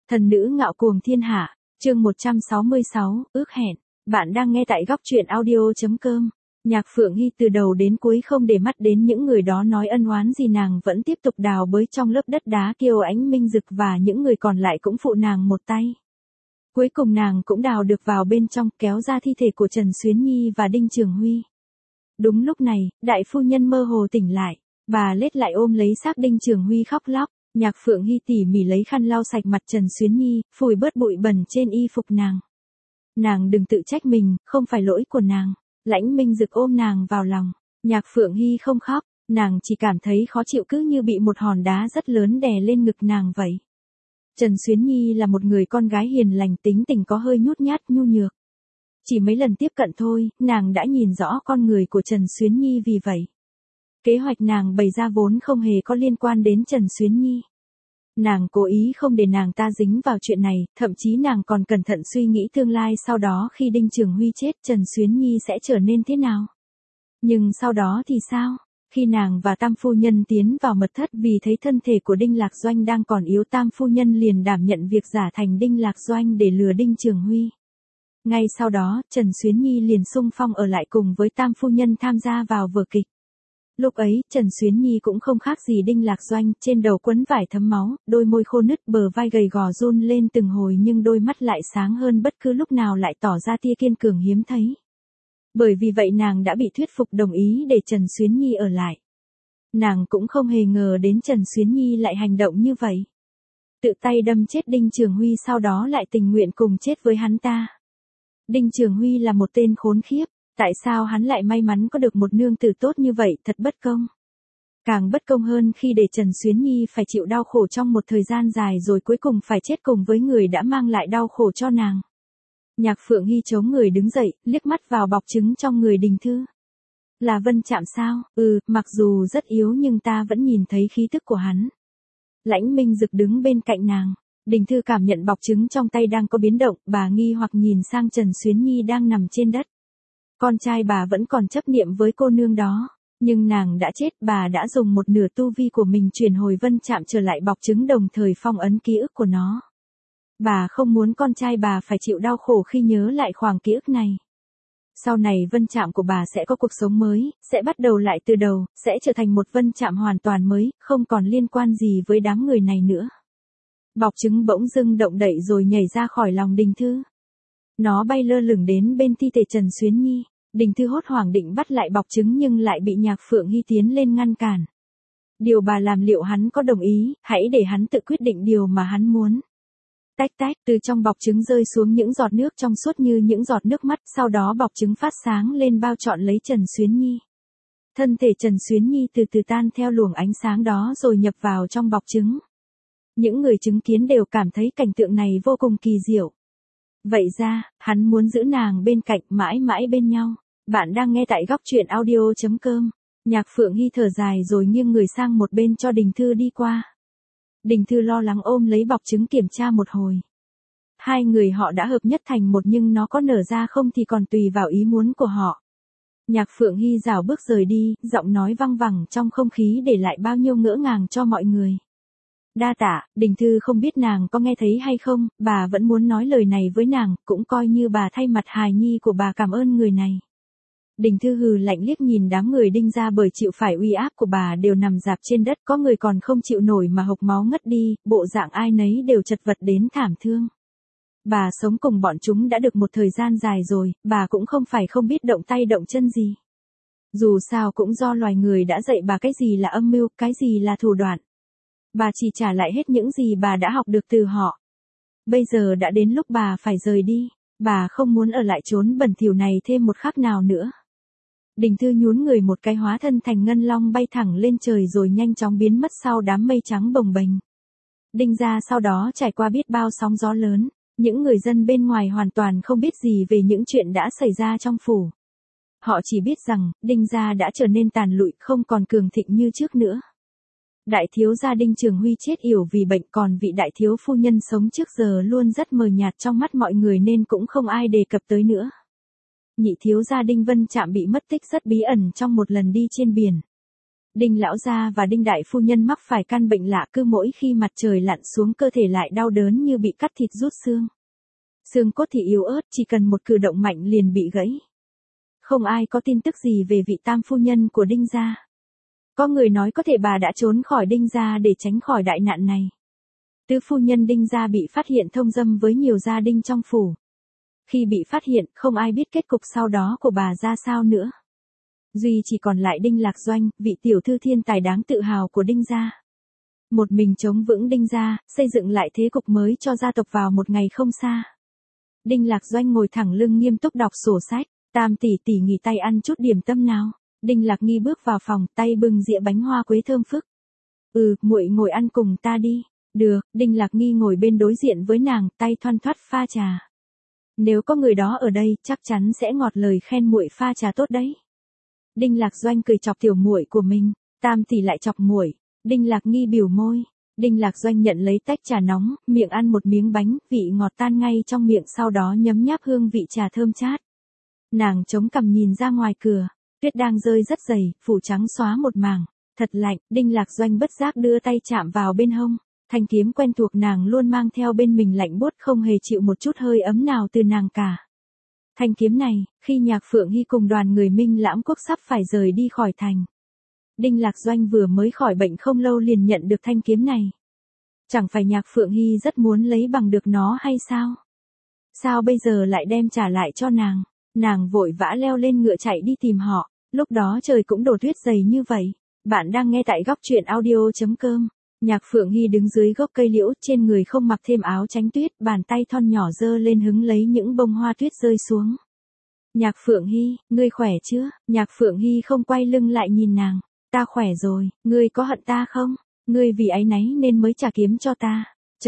Thần nữ ngạo cuồng thiên hạ, chương 166, ước hẹn. Bạn đang nghe tại góc truyện audio.com. Nhạc Phượng Hy từ đầu đến cuối không để mắt đến những người đó nói ân oán gì, nàng vẫn tiếp tục đào bới trong lớp đất đá Kiêu Ánh Minh Dực và những người còn lại cũng phụ nàng một tay. Cuối cùng nàng cũng đào được vào bên trong, kéo ra thi thể của Trần Xuyến Nhi và Đinh Trường Huy. Đúng lúc này, đại phu nhân mơ hồ tỉnh lại, bà lết lại ôm lấy xác Đinh Trường Huy khóc lóc. Nhạc Phượng Hy tỉ mỉ lấy khăn lau sạch mặt Trần Xuyến Nhi, phủi bớt bụi bẩn trên y phục nàng. Nàng đừng tự trách mình, không phải lỗi của nàng. Lãnh Minh Dực ôm nàng vào lòng. Nhạc Phượng Hy không khóc, nàng chỉ cảm thấy khó chịu, cứ như bị một hòn đá rất lớn đè lên ngực nàng vậy. Trần Xuyến Nhi là một người con gái hiền lành, tính tình có hơi nhút nhát nhu nhược. Chỉ mấy lần tiếp cận thôi, nàng đã nhìn rõ con người của Trần Xuyến Nhi, vì vậy kế hoạch nàng bày ra vốn không hề có liên quan đến Trần Xuyến Nhi. Nàng cố ý không để nàng ta dính vào chuyện này, thậm chí nàng còn cẩn thận suy nghĩ tương lai sau đó khi Đinh Trường Huy chết Trần Xuyến Nhi sẽ trở nên thế nào. Nhưng sau đó thì sao? Khi nàng và Tam Phu Nhân tiến vào mật thất vì thấy thân thể của Đinh Lạc Doanh đang còn yếu, Tam Phu Nhân liền đảm nhận việc giả thành Đinh Lạc Doanh để lừa Đinh Trường Huy. Ngay sau đó, Trần Xuyến Nhi liền xung phong ở lại cùng với Tam Phu Nhân tham gia vào vở kịch. Lúc ấy, Trần Xuyến Nhi cũng không khác gì Đinh Lạc Doanh, trên đầu quấn vải thấm máu, đôi môi khô nứt, bờ vai gầy gò run lên từng hồi, nhưng đôi mắt lại sáng hơn bất cứ lúc nào, lại tỏ ra tia kiên cường hiếm thấy. Bởi vì vậy nàng đã bị thuyết phục đồng ý để Trần Xuyến Nhi ở lại. Nàng cũng không hề ngờ đến Trần Xuyến Nhi lại hành động như vậy. Tự tay đâm chết Đinh Trường Huy, sau đó lại tình nguyện cùng chết với hắn ta. Đinh Trường Huy là một tên khốn khiếp. Tại sao hắn lại may mắn có được một nương tử tốt như vậy, thật bất công. Càng bất công hơn khi để Trần Xuyến Nhi phải chịu đau khổ trong một thời gian dài rồi cuối cùng phải chết cùng với người đã mang lại đau khổ cho nàng. Nhạc Phượng Hy chống người đứng dậy, liếc mắt vào bọc trứng trong người Đình Thư. Là Vân Trạm sao? Mặc dù rất yếu nhưng ta vẫn nhìn thấy khí tức của hắn. Lãnh Minh Dực đứng bên cạnh nàng. Đình Thư cảm nhận bọc trứng trong tay đang có biến động, bà nghi hoặc nhìn sang Trần Xuyến Nhi đang nằm trên đất. Con trai bà vẫn còn chấp niệm với cô nương đó, nhưng nàng đã chết, bà đã dùng một nửa tu vi của mình chuyển hồi Vân Trạm trở lại bọc trứng, đồng thời phong ấn ký ức của nó. Bà không muốn con trai bà phải chịu đau khổ khi nhớ lại khoảng ký ức này. Sau này Vân Trạm của bà sẽ có cuộc sống mới, sẽ bắt đầu lại từ đầu, sẽ trở thành một Vân Trạm hoàn toàn mới, không còn liên quan gì với đám người này nữa. Bọc trứng bỗng dưng động đậy rồi nhảy ra khỏi lòng Đình Thư. Nó bay lơ lửng đến bên thi thể Trần Xuyến Nhi. Đình Thư hốt hoảng định bắt lại bọc trứng nhưng lại bị Nhạc Phượng Hy tiến lên ngăn cản. Điều bà làm liệu hắn có đồng ý, hãy để hắn tự quyết định điều mà hắn muốn. Tách tách, từ trong bọc trứng rơi xuống những giọt nước trong suốt như những giọt nước mắt, sau đó bọc trứng phát sáng lên bao trọn lấy Trần Xuyến Nhi. Thân thể Trần Xuyến Nhi từ từ tan theo luồng ánh sáng đó rồi nhập vào trong bọc trứng. Những người chứng kiến đều cảm thấy cảnh tượng này vô cùng kỳ diệu. Vậy ra, hắn muốn giữ nàng bên cạnh, mãi mãi bên nhau. Bạn đang nghe tại góc truyện audio.com. Nhạc Phượng Hy thở dài rồi nghiêng người sang một bên cho Đình Thư đi qua. Đình Thư lo lắng ôm lấy bọc trứng kiểm tra một hồi. Hai người họ đã hợp nhất thành một, nhưng nó có nở ra không thì còn tùy vào ý muốn của họ. Nhạc Phượng Hy rảo bước rời đi, giọng nói văng vẳng trong không khí để lại bao nhiêu ngỡ ngàng cho mọi người. Đa tạ. Đình Thư không biết nàng có nghe thấy hay không, bà vẫn muốn nói lời này với nàng, cũng coi như bà thay mặt hài nhi của bà cảm ơn người này. Đình Thư hừ lạnh liếc nhìn đám người Đinh gia bởi chịu phải uy áp của bà đều nằm rạp trên đất, có người còn không chịu nổi mà hộc máu ngất đi, bộ dạng ai nấy đều chật vật đến thảm thương. Bà sống cùng bọn chúng đã được một thời gian dài rồi, bà cũng không phải không biết động tay động chân gì. Dù sao cũng do loài người đã dạy bà cái gì là âm mưu, cái gì là thủ đoạn. Bà chỉ trả lại hết những gì bà đã học được từ họ. Bây giờ đã đến lúc bà phải rời đi, bà không muốn ở lại chốn bẩn thỉu này thêm một khắc nào nữa. Đình Thư nhún người một cái hóa thân thành ngân long bay thẳng lên trời rồi nhanh chóng biến mất sau đám mây trắng bồng bềnh. Đinh gia sau đó trải qua biết bao sóng gió lớn, những người dân bên ngoài hoàn toàn không biết gì về những chuyện đã xảy ra trong phủ. Họ chỉ biết rằng, Đinh gia đã trở nên tàn lụi, không còn cường thịnh như trước nữa. Đại thiếu gia Đinh Trường Huy chết yểu vì bệnh, còn vị đại thiếu phu nhân sống trước giờ luôn rất mờ nhạt trong mắt mọi người nên cũng không ai đề cập tới nữa. Nhị thiếu gia Đinh Vân Trạm bị mất tích rất bí ẩn trong một lần đi trên biển. Đinh lão gia và Đinh đại phu nhân mắc phải căn bệnh lạ, cứ mỗi khi mặt trời lặn xuống cơ thể lại đau đớn như bị cắt thịt rút xương. Xương cốt thì yếu ớt, chỉ cần một cử động mạnh liền bị gãy. Không ai có tin tức gì về vị tam phu nhân của Đinh gia. Có người nói có thể bà đã trốn khỏi Đinh gia để tránh khỏi đại nạn này. Tứ phu nhân Đinh gia bị phát hiện thông dâm với nhiều gia đình trong phủ. Khi bị phát hiện, không ai biết kết cục sau đó của bà ra sao nữa. Duy chỉ còn lại Đinh Lạc Doanh, vị tiểu thư thiên tài đáng tự hào của Đinh gia. Một mình chống vững Đinh gia, xây dựng lại thế cục mới cho gia tộc vào một ngày không xa. Đinh Lạc Doanh ngồi thẳng lưng nghiêm túc đọc sổ sách. Tam tỷ tỷ nghỉ tay ăn chút điểm tâm nào. Đinh Lạc Nghi bước vào phòng, tay bưng dĩa bánh hoa quế thơm phức. Muội ngồi ăn cùng ta đi. Được, Đinh Lạc Nghi ngồi bên đối diện với nàng, tay thoăn thoắt pha trà. Nếu có người đó ở đây, chắc chắn sẽ ngọt lời khen muội pha trà tốt đấy. Đinh Lạc Doanh cười chọc tiểu muội của mình, Tam tỷ lại chọc muội. Đinh Lạc Nghi biểu môi. Đinh Lạc Doanh nhận lấy tách trà nóng, miệng ăn một miếng bánh, vị ngọt tan ngay trong miệng, sau đó nhấm nháp hương vị trà thơm chát. Nàng chống cằm nhìn ra ngoài cửa, tuyết đang rơi rất dày, phủ trắng xóa một mảng, thật lạnh. Đinh Lạc Doanh bất giác đưa tay chạm vào bên hông, thanh kiếm quen thuộc nàng luôn mang theo bên mình lạnh buốt, không hề chịu một chút hơi ấm nào từ nàng cả. Thanh kiếm này, khi Nhạc Phượng Hy cùng đoàn người Minh Lãm Quốc sắp phải rời đi khỏi thành, Đinh Lạc Doanh vừa mới khỏi bệnh không lâu liền nhận được thanh kiếm này. Chẳng phải Nhạc Phượng Hy rất muốn lấy bằng được nó hay sao? Sao bây giờ lại đem trả lại cho nàng? Nàng vội vã leo lên ngựa chạy đi tìm họ, lúc đó trời cũng đổ tuyết dày như vậy. Bạn đang nghe tại góc truyện audio.com. Nhạc Phượng Hy đứng dưới gốc cây liễu, trên người không mặc thêm áo tránh tuyết, bàn tay thon nhỏ giơ lên hứng lấy những bông hoa tuyết rơi xuống. Nhạc Phượng Hy, ngươi khỏe chưa? Nhạc Phượng Hy không quay lưng lại nhìn nàng. Ta khỏe rồi, ngươi có hận ta không? Ngươi vì áy náy nên mới trả kiếm cho ta.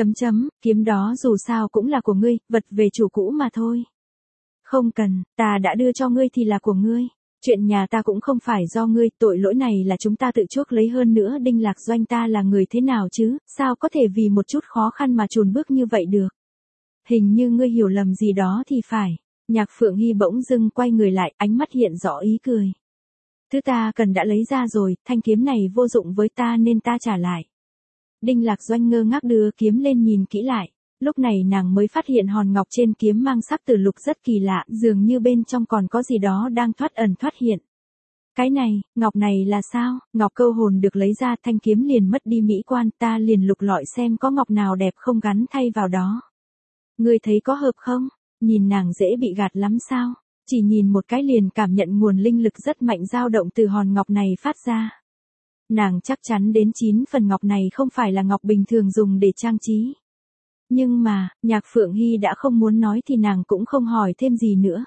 Kiếm đó dù sao cũng là của ngươi, vật về chủ cũ mà thôi. Không cần, ta đã đưa cho ngươi thì là của ngươi. Chuyện nhà ta cũng không phải do ngươi, tội lỗi này là chúng ta tự chuốc lấy, hơn nữa Đinh Lạc Doanh ta là người thế nào chứ, sao có thể vì một chút khó khăn mà chùn bước như vậy được. Hình như ngươi hiểu lầm gì đó thì phải. Nhạc Phượng Hy bỗng dưng quay người lại, ánh mắt hiện rõ ý cười. Thứ ta cần đã lấy ra rồi, thanh kiếm này vô dụng với ta nên ta trả lại. Đinh Lạc Doanh ngơ ngác đưa kiếm lên nhìn kỹ lại. Lúc này nàng mới phát hiện hòn ngọc trên kiếm mang sắc tử lục rất kỳ lạ, dường như bên trong còn có gì đó đang thoát ẩn thoát hiện. Cái này, ngọc này là sao? Ngọc câu hồn được lấy ra, thanh kiếm liền mất đi mỹ quan, ta liền lục lọi xem có ngọc nào đẹp không gắn thay vào đó. Ngươi thấy có hợp không? Nhìn nàng dễ bị gạt lắm sao? Chỉ nhìn một cái liền cảm nhận nguồn linh lực rất mạnh dao động từ hòn ngọc này phát ra. Nàng chắc chắn đến 9 phần ngọc này không phải là ngọc bình thường dùng để trang trí. Nhưng mà, Nhạc Phượng Hy đã không muốn nói thì nàng cũng không hỏi thêm gì nữa.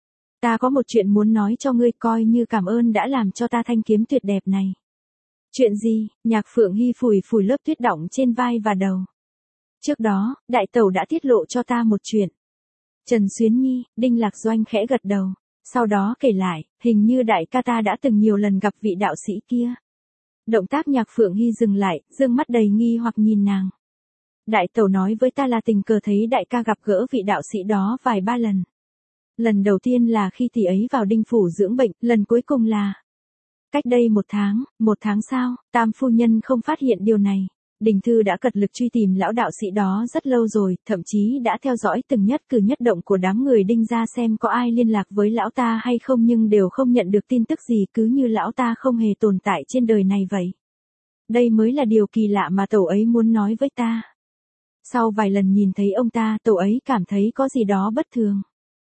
Ta có một chuyện muốn nói cho ngươi, coi như cảm ơn đã làm cho ta thanh kiếm tuyệt đẹp này. Chuyện gì? Nhạc Phượng Hy phủi phủi lớp tuyết đọng trên vai và đầu. Trước đó, đại tẩu đã tiết lộ cho ta một chuyện. Trần Xuyến Nhi, Đinh Lạc Doanh khẽ gật đầu. Sau đó kể lại, hình như đại ca ta đã từng nhiều lần gặp vị đạo sĩ kia. Động tác Nhạc Phượng Hy dừng lại, dương mắt đầy nghi hoặc nhìn nàng. Đại tẩu nói với ta là tình cờ thấy đại ca gặp gỡ vị đạo sĩ đó vài ba lần. Lần đầu tiên là khi tỷ ấy vào Đinh phủ dưỡng bệnh, lần cuối cùng là cách đây 1 tháng sau, Tam phu nhân không phát hiện điều này. Đình Thư đã cật lực truy tìm lão đạo sĩ đó rất lâu rồi, thậm chí đã theo dõi từng nhất cử nhất động của đám người Đinh gia xem có ai liên lạc với lão ta hay không, nhưng đều không nhận được tin tức gì, cứ như lão ta không hề tồn tại trên đời này vậy. Đây mới là điều kỳ lạ mà tẩu ấy muốn nói với ta. Sau vài lần nhìn thấy ông ta, tẩu ấy cảm thấy có gì đó bất thường.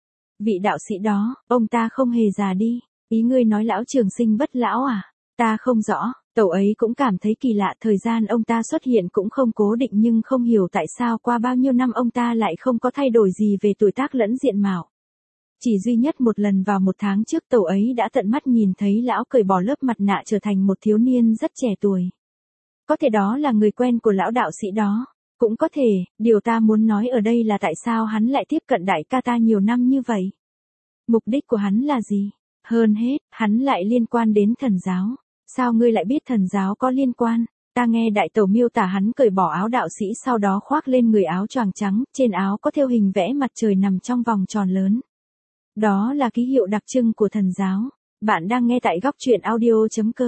Vị đạo sĩ đó, ông ta không hề già đi. Ý ngươi nói lão trường sinh bất lão à? Ta không rõ, tẩu ấy cũng cảm thấy kỳ lạ, thời gian ông ta xuất hiện cũng không cố định, nhưng không hiểu tại sao qua bao nhiêu năm ông ta lại không có thay đổi gì về tuổi tác lẫn diện mạo. Chỉ duy nhất một lần vào 1 tháng trước tẩu ấy đã tận mắt nhìn thấy lão cởi bỏ lớp mặt nạ trở thành một thiếu niên rất trẻ tuổi. Có thể đó là người quen của lão đạo sĩ đó. Cũng có thể, điều ta muốn nói ở đây là tại sao hắn lại tiếp cận đại ca ta nhiều năm như vậy. Mục đích của hắn là gì? Hơn hết, hắn lại liên quan đến thần giáo. Sao ngươi lại biết thần giáo có liên quan? Ta nghe đại tẩu miêu tả hắn cởi bỏ áo đạo sĩ, sau đó khoác lên người áo choàng trắng, trên áo có thêu hình vẽ mặt trời nằm trong vòng tròn lớn. Đó là ký hiệu đặc trưng của thần giáo. Bạn đang nghe tại góc truyện audio.com.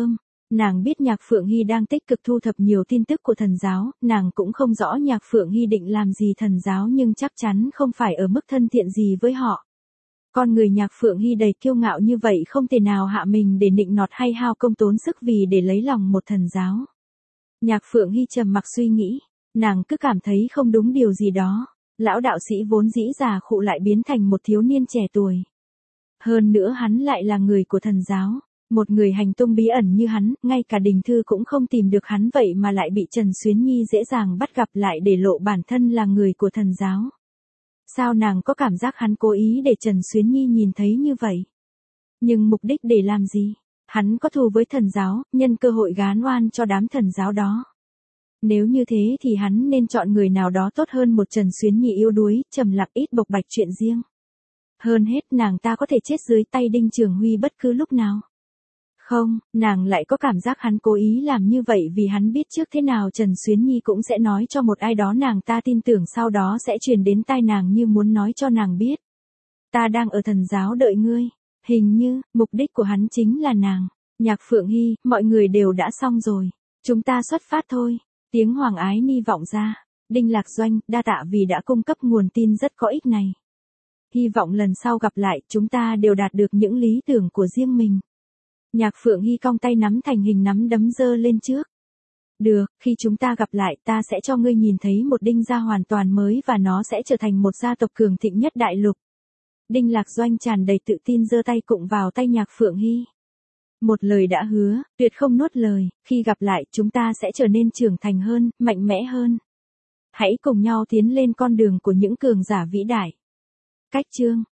Nàng biết Nhạc Phượng Hy đang tích cực thu thập nhiều tin tức của thần giáo, nàng cũng không rõ Nhạc Phượng Hy định làm gì thần giáo nhưng chắc chắn không phải ở mức thân thiện gì với họ. Con người Nhạc Phượng Hy đầy kiêu ngạo như vậy không thể nào hạ mình để nịnh nọt hay hao công tốn sức vì để lấy lòng một thần giáo. Nhạc Phượng Hy trầm mặc suy nghĩ, nàng cứ cảm thấy không đúng điều gì đó. Lão đạo sĩ vốn dĩ già khụ lại biến thành một thiếu niên trẻ tuổi. Hơn nữa hắn lại là người của thần giáo. Một người hành tung bí ẩn như hắn, ngay cả Đình Thư cũng không tìm được hắn vậy mà lại bị Trần Xuyến Nhi dễ dàng bắt gặp lại để lộ bản thân là người của thần giáo. Sao nàng có cảm giác hắn cố ý để Trần Xuyến Nhi nhìn thấy như vậy? Nhưng mục đích để làm gì? Hắn có thù với thần giáo, nhân cơ hội gán oan cho đám thần giáo đó. Nếu như thế thì hắn nên chọn người nào đó tốt hơn một Trần Xuyến Nhi yếu đuối, trầm lặng ít bộc bạch chuyện riêng. Hơn hết nàng ta có thể chết dưới tay Đinh Trường Huy bất cứ lúc nào. Không, nàng lại có cảm giác hắn cố ý làm như vậy vì hắn biết trước thế nào Trần Xuyến Nhi cũng sẽ nói cho một ai đó nàng ta tin tưởng sau đó sẽ truyền đến tai nàng như muốn nói cho nàng biết. Ta đang ở thần giáo đợi ngươi. Hình như, mục đích của hắn chính là nàng. Nhạc Phượng Hy, mọi người đều đã xong rồi. Chúng ta xuất phát thôi. Tiếng Hoàng Ái Ni vọng ra. Đinh Lạc Doanh, đa tạ vì đã cung cấp nguồn tin rất có ích này. Hy vọng lần sau gặp lại chúng ta đều đạt được những lý tưởng của riêng mình. Nhạc Phượng Hy cong tay nắm thành hình nắm đấm giơ lên trước. Được, khi chúng ta gặp lại ta sẽ cho ngươi nhìn thấy một Đinh gia hoàn toàn mới và nó sẽ trở thành một gia tộc cường thịnh nhất đại lục. Đinh Lạc Doanh tràn đầy tự tin giơ tay cụng vào tay Nhạc Phượng Hy. Một lời đã hứa, tuyệt không nuốt lời, khi gặp lại chúng ta sẽ trở nên trưởng thành hơn, mạnh mẽ hơn. Hãy cùng nhau tiến lên con đường của những cường giả vĩ đại. Cách chương